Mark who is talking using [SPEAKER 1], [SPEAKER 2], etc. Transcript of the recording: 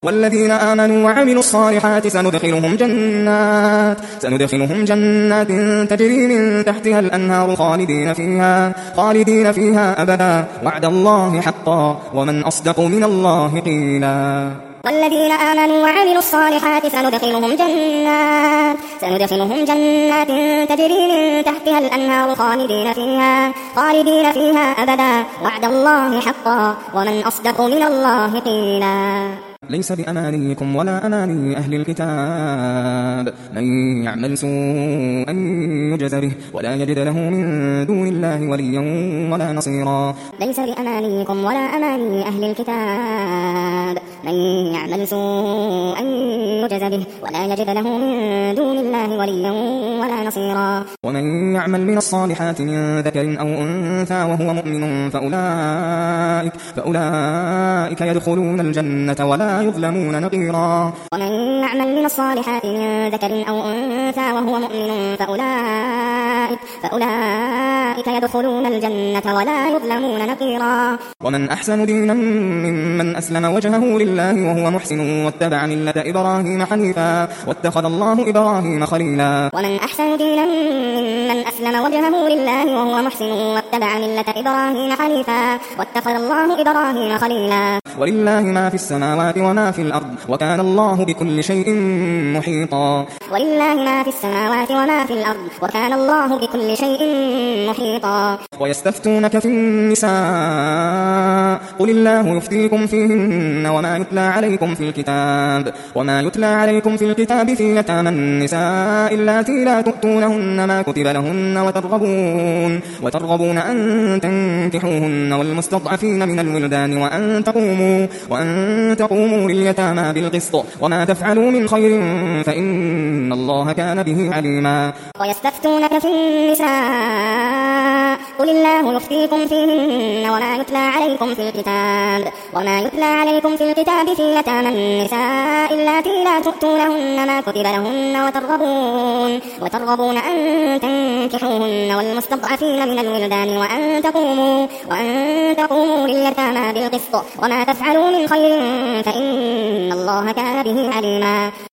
[SPEAKER 1] والذين آمنوا وعملوا الصالحات سندخلهم جنات تجري من تحتها الأنهار خالدين فيها أبدا وعد الله حقا ومن أصدق من الله قيلا.
[SPEAKER 2] والذين آمنوا وعملوا الصالحات سندخلهم جنات تجري من تحتها الأنهار خالدين فيها أبدا وعد الله حقا ومن أصدق من الله قيلا.
[SPEAKER 1] ليس بأمانيكم ولا أماني أهل الكتاب من يعمل سوءا يجز به ولا يجد له من دون الله وليا ولا نصيرا.
[SPEAKER 2] ليس بأمانيكم ولا أماني أهل الكتاب من يعمل سوءا يجز به ولا يجد له من دون الله وليا ولا نصيرا.
[SPEAKER 1] ومن يعمل من الصالحات من ذكر أو أنثى وهو مؤمن فأولئك يدخلون الجنة ولا يظلمون نقيرا.
[SPEAKER 2] ومن يعمل من الصالحات من ذكر أو أنثى وهو مؤمن فأولئك يدخلون الجنة ولا يظلمون نقيرا.
[SPEAKER 1] ومن أحسن دينا ممن أسلم وجهه لله وهو محسن واتبع ملة إبراهيم حنيفا واتخذ الله إبراهيم خليلا.
[SPEAKER 2] ومن أحسن دينا ممن أسلم وجهه لله وهو محسن واتبع ملة إبراهيم حنيفا واتخذ الله إبراهيم خليلا.
[SPEAKER 1] ولله ما في السماوات وما في الأرض وكان الله بكل شيء محيطا.
[SPEAKER 2] ولله ما في السماوات وما في الأرض وكان الله بكل شيء محيطا.
[SPEAKER 1] ويستفتونك في النساء قل الله يفتيكم فيهن وما يتلى عليكم في الكتاب في يتامى النساء اللاتي لا تؤتونهن ما كتب لهن وترغبون أن تنكحوهن والمستضعفين من الولدان وأن تقوموا لليتامى بالقسط وما تفعلوا من خير فإن الله كان به عليما.
[SPEAKER 2] ويستفتونك في النساء قل الله يفتيكم فيهن وما يتلى عليكم في الكتاب في يتامى النساء اللاتي لا تؤتونهن ما كتب لهن وترغبون أن تنكحوهن والمستضعفين من الولدان وأن تقوموا لليتامى بالقسط وما تفعلوا من خير فإن الله كان به عليما.